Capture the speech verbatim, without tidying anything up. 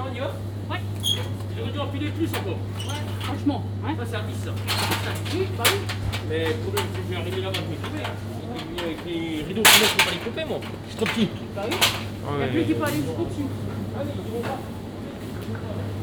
Jean, on y va? Ouais. J'aurais dû empiler plus encore. Ouais, franchement. Hein. Ça, c'est un dix, ça. Oui, bah oui. Mais pour le coup, je vais arriver là-bas, je vais couper. Avec les rideaux qui je peux pas les couper, moi. Je suis trop petit. Bah oui. Ah, Il n'y a ouais, plus qui ouais. peut aller jusqu'au dessus. Ah oui, ils vont pas.